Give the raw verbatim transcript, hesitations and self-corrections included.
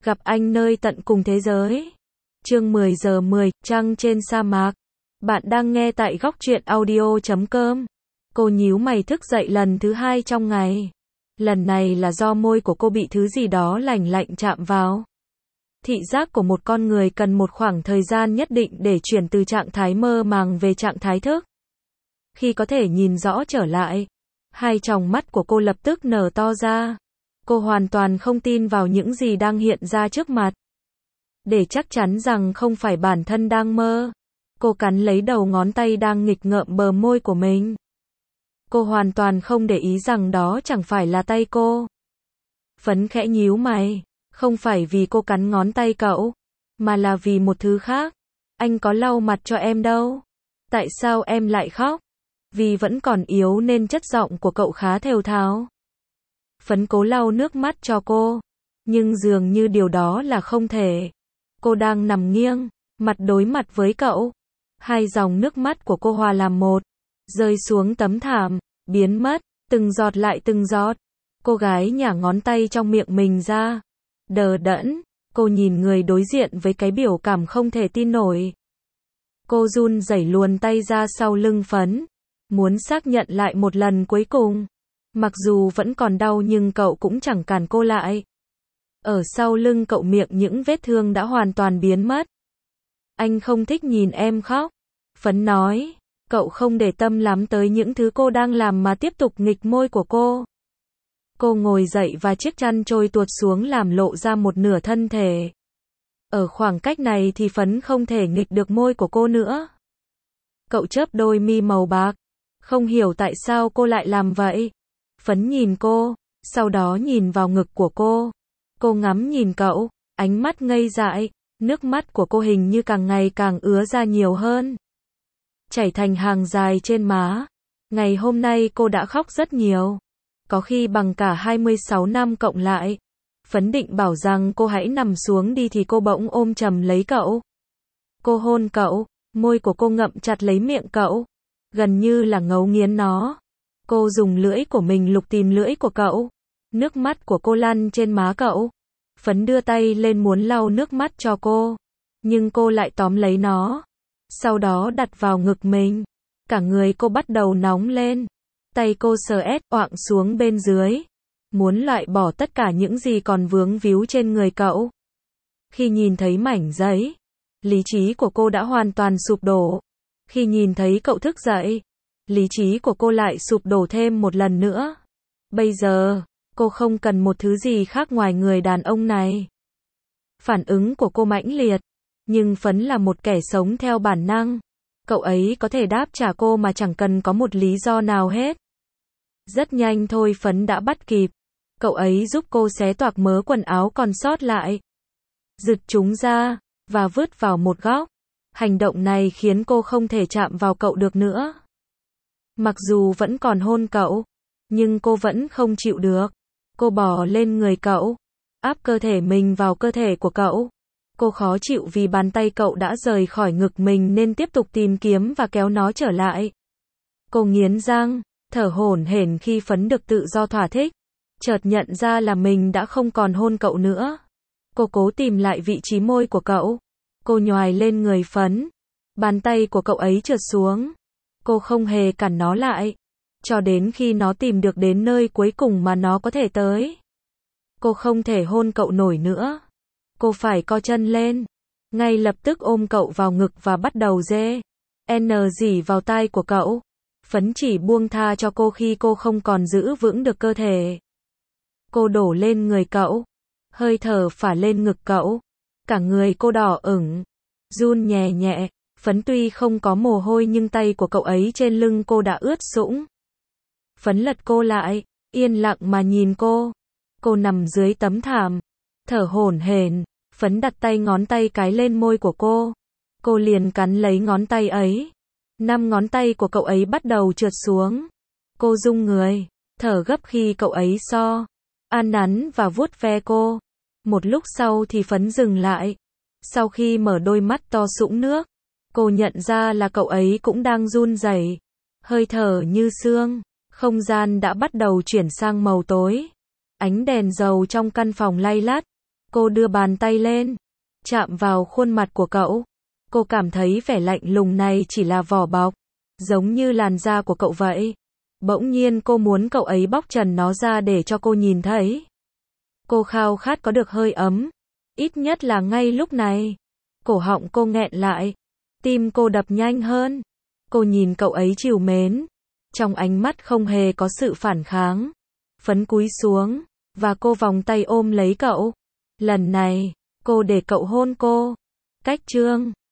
Gặp anh nơi tận cùng thế giới. Chương mười giờ mười, trăng trên sa mạc. Bạn đang nghe tại góc truyện audio chấm com. Cô nhíu mày thức dậy lần thứ hai trong ngày. Lần này là do môi của cô bị thứ gì đó lành lạnh chạm vào. Thị giác của một con người cần một khoảng thời gian nhất định để chuyển từ trạng thái mơ màng về trạng thái thức. Khi có thể nhìn rõ trở lại, hai tròng mắt của cô lập tức nở to ra. Cô hoàn toàn không tin vào những gì đang hiện ra trước mặt. Để chắc chắn rằng không phải bản thân đang mơ, cô cắn lấy đầu ngón tay đang nghịch ngợm bờ môi của mình. Cô hoàn toàn không để ý rằng đó chẳng phải là tay cô. Phấn khẽ nhíu mày, không phải vì cô cắn ngón tay cậu, mà là vì một thứ khác. Anh có lau mặt cho em đâu. Tại sao em lại khóc? Vì vẫn còn yếu nên chất giọng của cậu khá thều thào. Phấn cố lau nước mắt cho cô, nhưng dường như điều đó là không thể. Cô đang nằm nghiêng, mặt đối mặt với cậu. Hai dòng nước mắt của cô hòa làm một, rơi xuống tấm thảm, biến mất, từng giọt lại từng giọt. Cô gái nhả ngón tay trong miệng mình ra. Đờ đẫn, cô nhìn người đối diện với cái biểu cảm không thể tin nổi. Cô run rẩy luồn tay ra sau lưng Phấn, muốn xác nhận lại một lần cuối cùng. Mặc dù vẫn còn đau nhưng cậu cũng chẳng cản cô lại. Ở sau lưng cậu miệng những vết thương đã hoàn toàn biến mất. Anh không thích nhìn em khóc. Phấn nói, cậu không để tâm lắm tới những thứ cô đang làm mà tiếp tục nghịch môi của cô. Cô ngồi dậy và chiếc chăn trôi tuột xuống làm lộ ra một nửa thân thể. Ở khoảng cách này thì Phấn không thể nghịch được môi của cô nữa. Cậu chớp đôi mi màu bạc, không hiểu tại sao cô lại làm vậy. Phấn nhìn cô, sau đó nhìn vào ngực của cô. Cô ngắm nhìn cậu, ánh mắt ngây dại, nước mắt của cô hình như càng ngày càng ứa ra nhiều hơn. Chảy thành hàng dài trên má. Ngày hôm nay cô đã khóc rất nhiều. Có khi bằng cả hai mươi sáu năm cộng lại. Phấn định bảo rằng cô hãy nằm xuống đi thì cô bỗng ôm chầm lấy cậu. Cô hôn cậu, môi của cô ngậm chặt lấy miệng cậu, gần như là ngấu nghiến nó. Cô dùng lưỡi của mình lục tìm lưỡi của cậu. Nước mắt của cô lăn trên má cậu. Phấn đưa tay lên muốn lau nước mắt cho cô, nhưng cô lại tóm lấy nó, sau đó đặt vào ngực mình. Cả người cô bắt đầu nóng lên. Tay cô sờ ét oạng xuống bên dưới, muốn loại bỏ tất cả những gì còn vướng víu trên người cậu. Khi nhìn thấy mảnh giấy, lý trí của cô đã hoàn toàn sụp đổ. Khi nhìn thấy cậu thức dậy, lý trí của cô lại sụp đổ thêm một lần nữa. Bây giờ, cô không cần một thứ gì khác ngoài người đàn ông này. Phản ứng của cô mãnh liệt, nhưng Phấn là một kẻ sống theo bản năng. Cậu ấy có thể đáp trả cô mà chẳng cần có một lý do nào hết. Rất nhanh thôi Phấn đã bắt kịp. Cậu ấy giúp cô xé toạc mớ quần áo còn sót lại, giật chúng ra, và vứt vào một góc. Hành động này khiến cô không thể chạm vào cậu được nữa. Mặc dù vẫn còn hôn cậu, nhưng cô vẫn không chịu được. Cô bò lên người cậu, áp cơ thể mình vào cơ thể của cậu. Cô khó chịu vì bàn tay cậu đã rời khỏi ngực mình nên tiếp tục tìm kiếm và kéo nó trở lại. Cô nghiến răng, thở hổn hển khi Phấn được tự do thỏa thích. Chợt nhận ra là mình đã không còn hôn cậu nữa. Cô cố tìm lại vị trí môi của cậu. Cô nhoài lên người Phấn. Bàn tay của cậu ấy trượt xuống. Cô không hề cản nó lại, cho đến khi nó tìm được đến nơi cuối cùng mà nó có thể tới. Cô không thể hôn cậu nổi nữa. Cô phải co chân lên, ngay lập tức ôm cậu vào ngực và bắt đầu dê n dỉ vào tai của cậu. Phấn chỉ buông tha cho cô khi cô không còn giữ vững được cơ thể. Cô đổ lên người cậu, hơi thở phả lên ngực cậu. Cả người cô đỏ ửng, run nhẹ nhẹ. Phấn tuy không có mồ hôi nhưng tay của cậu ấy trên lưng cô đã ướt sũng. Phấn lật cô lại, yên lặng mà nhìn cô. Cô nằm dưới tấm thảm, thở hổn hển. Phấn đặt tay ngón tay cái lên môi của cô. Cô liền cắn lấy ngón tay ấy. Năm ngón tay của cậu ấy bắt đầu trượt xuống. Cô rung người, thở gấp khi cậu ấy so, an nắn và vuốt ve cô. Một lúc sau thì Phấn dừng lại. Sau khi mở đôi mắt to sũng nước, cô nhận ra là cậu ấy cũng đang run rẩy, hơi thở như sương. Không gian đã bắt đầu chuyển sang màu tối. Ánh đèn dầu trong căn phòng lay lắt. Cô đưa bàn tay lên, chạm vào khuôn mặt của cậu. Cô cảm thấy vẻ lạnh lùng này chỉ là vỏ bọc, giống như làn da của cậu vậy. Bỗng nhiên cô muốn cậu ấy bóc trần nó ra để cho cô nhìn thấy. Cô khao khát có được hơi ấm, ít nhất là ngay lúc này. Cổ họng cô nghẹn lại, tim cô đập nhanh hơn. Cô nhìn cậu ấy trìu mến, trong ánh mắt không hề có sự phản kháng. Phấn cúi xuống, và cô vòng tay ôm lấy cậu. Lần này, cô để cậu hôn cô. Cách chương